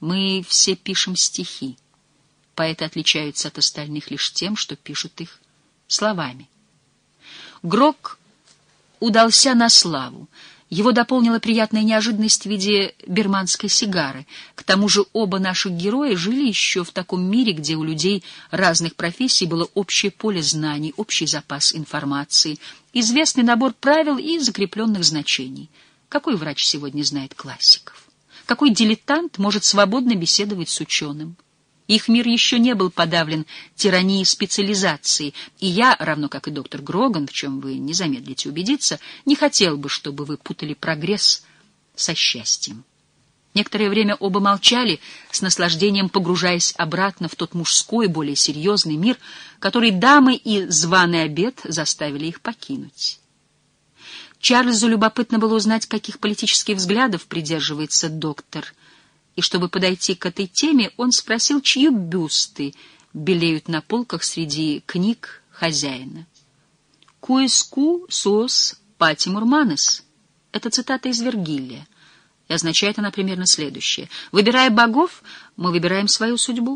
Мы все пишем стихи. Поэты отличаются от остальных лишь тем, что пишут их словами. Грок удался на славу. Его дополнила приятная неожиданность в виде бирманской сигары. К тому же оба наших героя жили еще в таком мире, где у людей разных профессий было общее поле знаний, общий запас информации, известный набор правил и закрепленных значений. Какой врач сегодня знает классиков? Какой дилетант может свободно беседовать с ученым? Их мир еще не был подавлен тиранией специализации, и я, равно как и доктор Гроган, в чем вы не замедлите убедиться, не хотел бы, чтобы вы путали прогресс со счастьем. Некоторое время оба молчали, с наслаждением погружаясь обратно в тот мужской, более серьезный мир, который дамы и званый обед заставили их покинуть. Чарльзу любопытно было узнать, каких политических взглядов придерживается доктор. И чтобы подойти к этой теме, он спросил, чьи бюсты белеют на полках среди книг хозяина. «Куэску сос патимур манес» — это цитата из Вергилия, и означает она примерно следующее: «Выбирая богов, мы выбираем свою судьбу»,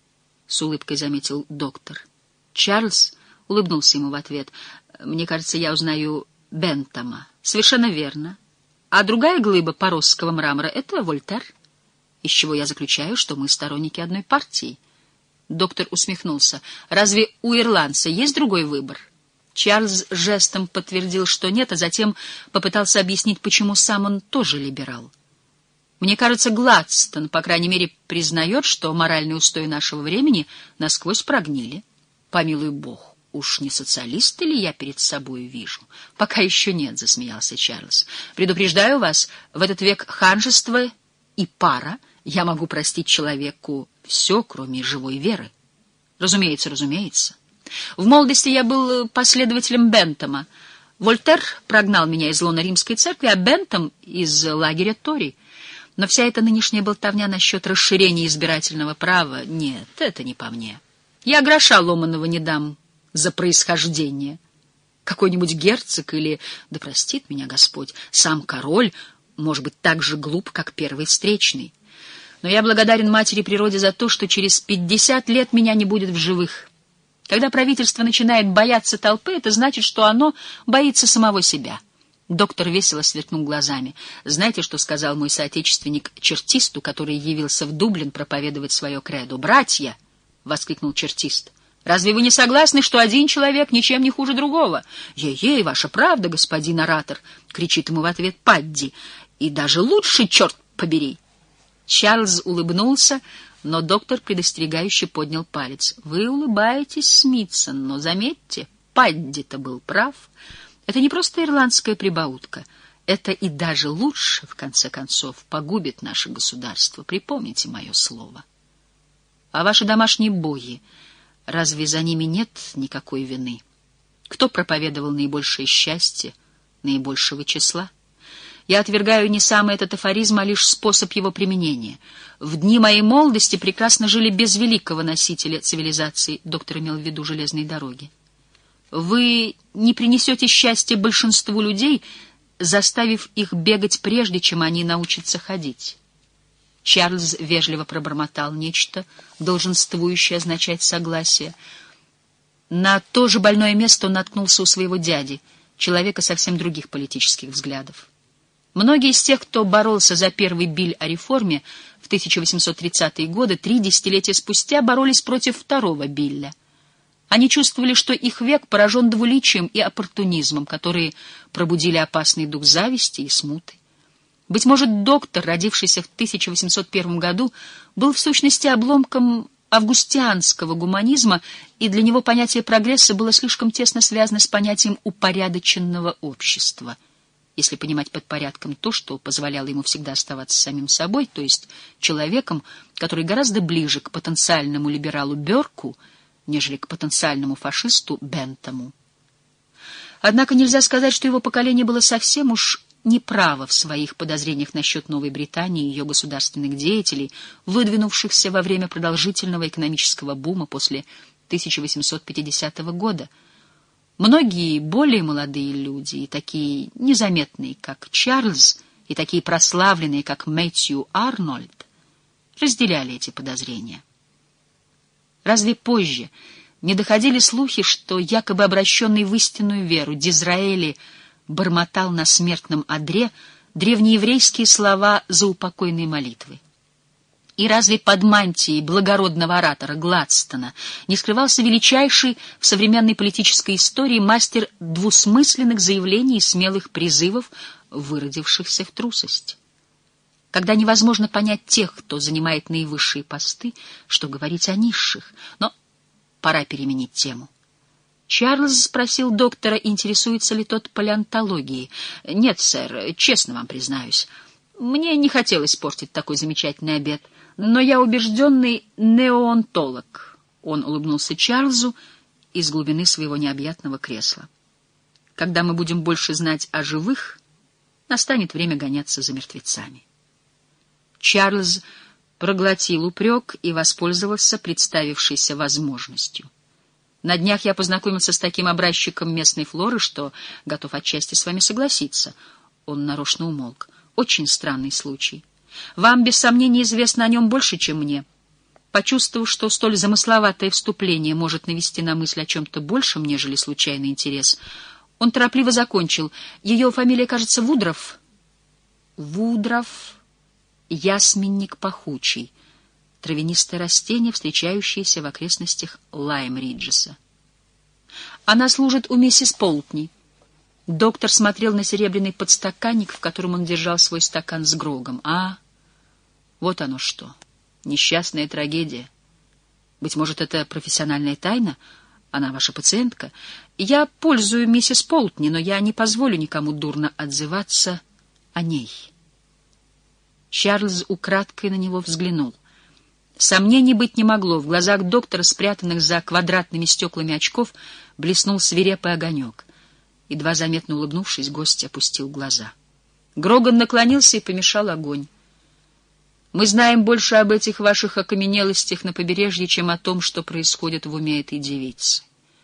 — с улыбкой заметил доктор. Чарльз улыбнулся ему в ответ. «Мне кажется, я узнаю Бентама». «Совершенно верно. А другая глыба поросского мрамора — это Вольтер. Из чего я заключаю, что мы сторонники одной партии». Доктор усмехнулся. «Разве у ирландца есть другой выбор?» Чарльз жестом подтвердил, что нет, а затем попытался объяснить, почему сам он тоже либерал. «Мне кажется, Гладстон, по крайней мере, признает, что моральные устои нашего времени насквозь прогнили. Помилуй бог, уж не социалиста ли я перед собой вижу?» «Пока еще нет», — засмеялся Чарльз. «Предупреждаю вас, в этот век ханжества и пара я могу простить человеку все, кроме живой веры». «Разумеется, разумеется. В молодости я был последователем Бентама. Вольтер прогнал меня из лона римской церкви, а Бентам — из лагеря Тори. Но вся эта нынешняя болтовня насчет расширения избирательного права — нет, это не по мне. Я гроша ломаного не дам за происхождение. Какой-нибудь герцог или, да простит меня Господь, сам король может быть так же глуп, как первый встречный. Но я благодарен матери природе за то, что через 50 лет меня не будет в живых. Когда правительство начинает бояться толпы, это значит, что оно боится самого себя». Доктор весело сверкнул глазами. «Знаете, что сказал мой соотечественник чертисту, который явился в Дублин проповедовать свое кредо?» «Братья!» — воскликнул чертист. «Разве вы не согласны, что один человек ничем не хуже другого?» «Ей-ей, ваша правда, господин оратор!» — кричит ему в ответ Падди. «И даже лучше, черт побери!» Чарльз улыбнулся, но доктор предостерегающе поднял палец. «Вы улыбаетесь, Смитсон, но заметьте, Падди-то был прав. Это не просто ирландская прибаутка. Это и даже лучше, в конце концов, погубит наше государство. Припомните мое слово. А ваши домашние боги, разве за ними нет никакой вины? Кто проповедовал наибольшее счастье, наибольшего числа? Я отвергаю не сам этот афоризм, а лишь способ его применения. В дни моей молодости прекрасно жили без великого носителя цивилизации, доктор имел в виду железные дороги. Вы не принесете счастья большинству людей, заставив их бегать прежде, чем они научатся ходить». Чарльз вежливо пробормотал нечто, долженствующее означать согласие. На то же больное место он наткнулся у своего дяди, человека совсем других политических взглядов. Многие из тех, кто боролся за первый биль о реформе в 1830-е годы, 3 десятилетия спустя боролись против второго билля. Они чувствовали, что их век поражен двуличием и оппортунизмом, которые пробудили опасный дух зависти и смуты. Быть может, доктор, родившийся в 1801 году, был в сущности обломком августианского гуманизма, и для него понятие прогресса было слишком тесно связано с понятием упорядоченного общества. Если понимать под порядком то, что позволяло ему всегда оставаться самим собой, то есть человеком, который гораздо ближе к потенциальному либералу Бёрку, нежели к потенциальному фашисту Бентаму. Однако нельзя сказать, что его поколение было совсем уж неправо в своих подозрениях насчет Новой Британии и ее государственных деятелей, выдвинувшихся во время продолжительного экономического бума после 1850 года. Многие более молодые люди, и такие незаметные, как Чарльз, и такие прославленные, как Мэтью Арнольд, разделяли эти подозрения. Разве позже не доходили слухи, что якобы обращенный в истинную веру Дизраэли бормотал на смертном одре древнееврейские слова заупокойной молитвы? И разве под мантией благородного оратора Гладстона не скрывался величайший в современной политической истории мастер двусмысленных заявлений и смелых призывов, выродившихся в трусость? Когда невозможно понять тех, кто занимает наивысшие посты, что говорить о низших. Но пора переменить тему. Чарльз спросил доктора, интересуется ли тот палеонтологией. «Нет, сэр, честно вам признаюсь. Мне не хотелось портить такой замечательный обед, но я убежденный неонтолог». Он улыбнулся Чарльзу из глубины своего необъятного кресла. «Когда мы будем больше знать о живых, настанет время гоняться за мертвецами». Чарльз проглотил упрек и воспользовался представившейся возможностью. «На днях я познакомился с таким образчиком местной флоры, что готов отчасти с вами согласиться». Он нарочно умолк. «Очень странный случай. Вам, без сомнения, известно о нем больше, чем мне». Почувствовав, что столь замысловатое вступление может навести на мысль о чем-то большем, нежели случайный интерес, он торопливо закончил. «Ее фамилия, кажется, Вудров». «Вудров. Ясменник пахучий, травянистое растение, встречающееся в окрестностях Лайм-Риджеса. Она служит у миссис Полтни». Доктор смотрел на серебряный подстаканник, в котором он держал свой стакан с грогом. «А, вот оно что. Несчастная трагедия. Быть может, это профессиональная тайна? Она ваша пациентка? Я пользую миссис Полтни, но я не позволю никому дурно отзываться о ней». Чарльз украдкой на него взглянул. Сомнений быть не могло. В глазах доктора, спрятанных за квадратными стеклами очков, блеснул свирепый огонек. Едва заметно улыбнувшись, гость опустил глаза. Гроган наклонился и помешал огонь. «Мы знаем больше об этих ваших окаменелостях на побережье, чем о том, что происходит в уме этой девицы.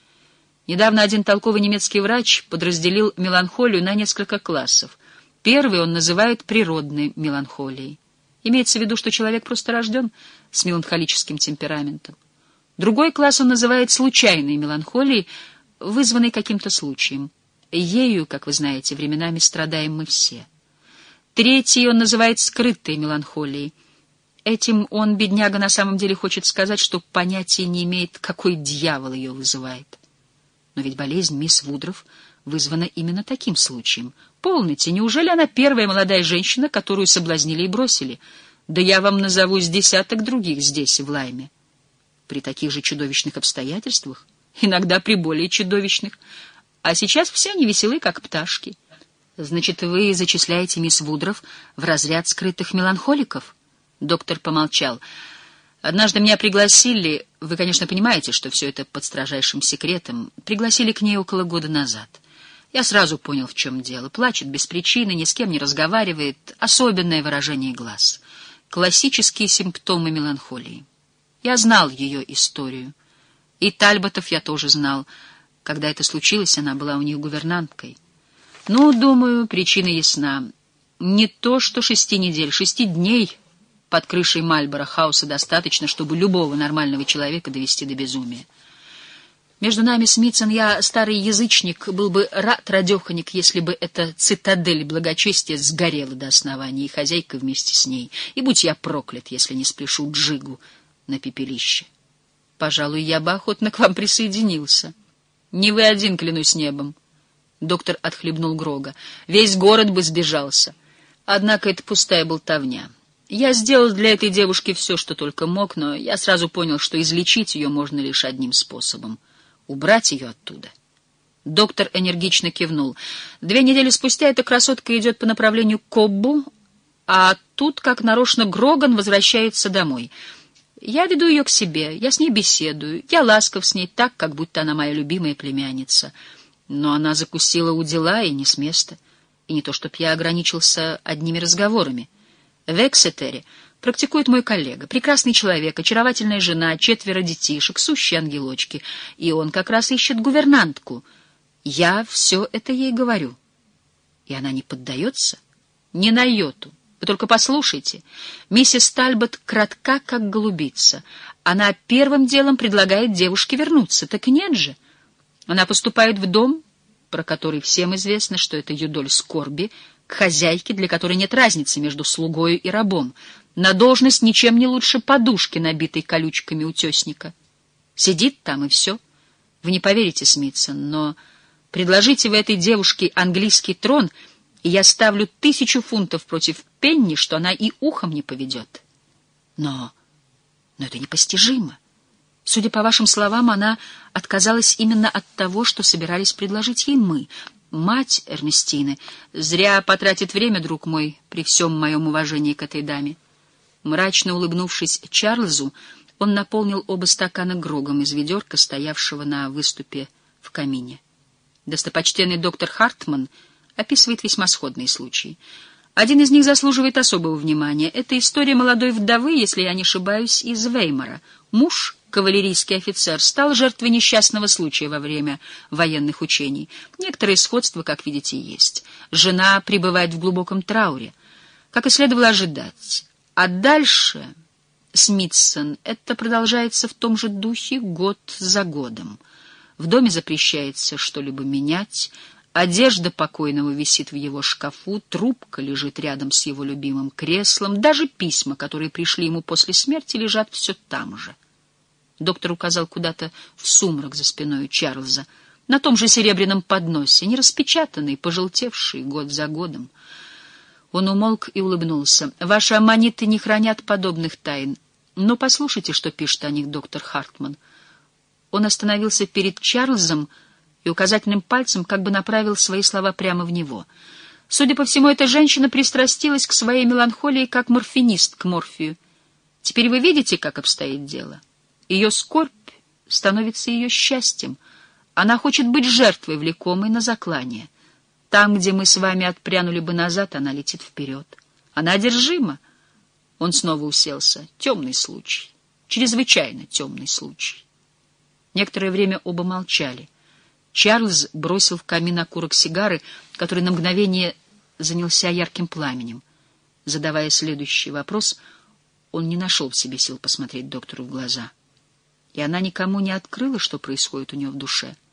Недавно один толковый немецкий врач подразделил меланхолию на несколько классов. Первый он называет природной меланхолией. Имеется в виду, что человек просто рожден с меланхолическим темпераментом. Другой класс он называет случайной меланхолией, вызванной каким-то случаем. Ею, как вы знаете, временами страдаем мы все. Третий он называет скрытой меланхолией. Этим он, бедняга, на самом деле хочет сказать, что понятия не имеет, какой дьявол ее вызывает. Но ведь болезнь мисс Вудров вызвана именно таким случаем. Полноте, неужели она первая молодая женщина, которую соблазнили и бросили? Да я вам назову с десяток других здесь, в Лайме. При таких же чудовищных обстоятельствах, иногда при более чудовищных. А сейчас все они веселы, как пташки. Значит, вы зачисляете мисс Вудров в разряд скрытых меланхоликов? Доктор помолчал. Однажды меня пригласили, вы, конечно, понимаете, что все это под строжайшим секретом, пригласили к ней около года назад. Я сразу понял, в чем дело. Плачет без причины, ни с кем не разговаривает, особенное выражение глаз. Классические симптомы меланхолии. Я знал ее историю. И Тальботов я тоже знал. Когда это случилось, она была у них гувернанткой. Ну, думаю, причина ясна. Не то что 6 недель, 6 дней под крышей Мальборо-хауса достаточно, чтобы любого нормального человека довести до безумия. Между нами, Смитсон, я, старый язычник, был бы рад, радеханик, если бы эта цитадель благочестия сгорела до основания, и хозяйка вместе с ней. И будь я проклят, если не спляшу джигу на пепелище. Пожалуй, я бы охотно к вам присоединился. Не вы один, клянусь небом. Доктор отхлебнул Грога. Весь город бы сбежался. Однако это пустая болтовня. Я сделал для этой девушки все, что только мог, но я сразу понял, что излечить ее можно лишь одним способом — убрать ее оттуда. Доктор энергично кивнул. 2 недели спустя эта красотка идет по направлению к Коббу, а тут, как нарочно, Гроган возвращается домой. Я веду ее к себе, я с ней беседую, я ласков с ней так, как будто она моя любимая племянница. Но она закусила у дела и не с места. И не то, чтоб я ограничился одними разговорами. В Эксетере практикует мой коллега, прекрасный человек, очаровательная жена, 4 детишек, сущие ангелочки. И он как раз ищет гувернантку. Я все это ей говорю. И она не поддается? Ни на йоту. Вы только послушайте. Миссис Тальбот кратка, как голубица. Она первым делом предлагает девушке вернуться. Так нет же. Она поступает в дом, про который всем известно, что это юдоль скорби, к хозяйке, для которой нет разницы между слугою и рабом, на должность ничем не лучше подушки, набитой колючками утесника. Сидит там, и все. Вы не поверите, Смитсон, но предложите вы этой девушке английский трон, и я ставлю 1000 фунтов против Пенни, что она и ухом не поведет. Но это непостижимо. Судя по вашим словам, она отказалась именно от того, что собирались предложить ей мы. Мать Эрнестины зря потратит время, друг мой, при всем моем уважении к этой даме. Мрачно улыбнувшись Чарльзу, он наполнил оба стакана грогом из ведерка, стоявшего на выступе в камине. Достопочтенный доктор Хартман описывает весьма сходные случаи. Один из них заслуживает особого внимания. Это история молодой вдовы, если я не ошибаюсь, из Веймара. Муж, кавалерийский офицер, стал жертвой несчастного случая во время военных учений. Некоторые сходства, как видите, есть. Жена пребывает в глубоком трауре, как и следовало ожидать. А дальше, Смитсон, это продолжается в том же духе год за годом. В доме запрещается что-либо менять, одежда покойного висит в его шкафу, трубка лежит рядом с его любимым креслом, даже письма, которые пришли ему после смерти, лежат все там же. Доктор указал куда-то в сумрак за спиной Чарльза, на том же серебряном подносе, не распечатанный, пожелтевший год за годом. Он умолк и улыбнулся. «Ваши аммониты не хранят подобных тайн. Но послушайте, что пишет о них доктор Хартман». Он остановился перед Чарльзом и указательным пальцем как бы направил свои слова прямо в него. Судя по всему, эта женщина пристрастилась к своей меланхолии, как морфинист к морфию. Теперь вы видите, как обстоит дело? Ее скорбь становится ее счастьем. Она хочет быть жертвой, влекомой на заклание. Там, где мы с вами отпрянули бы назад, она летит вперед. Она одержима. Он снова уселся. Темный случай. Чрезвычайно темный случай. Некоторое время оба молчали. Чарльз бросил в камин окурок сигары, который на мгновение занялся ярким пламенем. Задавая следующий вопрос, он не нашел в себе сил посмотреть доктору в глаза. И она никому не открыла, что происходит у нее в душе.